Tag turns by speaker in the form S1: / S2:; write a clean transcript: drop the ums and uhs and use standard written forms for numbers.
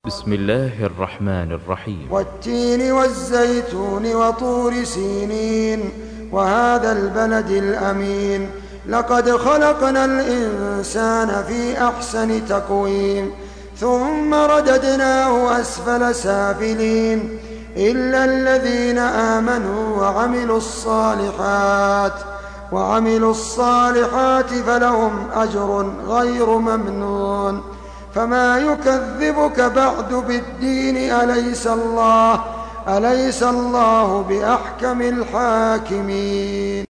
S1: بسم الله الرحمن الرحيم.
S2: والتين والزيتون وطور سينين وهذا البلد الأمين لقد خلقنا الإنسان في أحسن تقويم ثم رددناه أسفل سافلين إلا الذين آمنوا وعملوا الصالحات فلهم أجر غير ممنون. فما يكذبك بعد بالدين أليس الله بأحكم الحاكمين.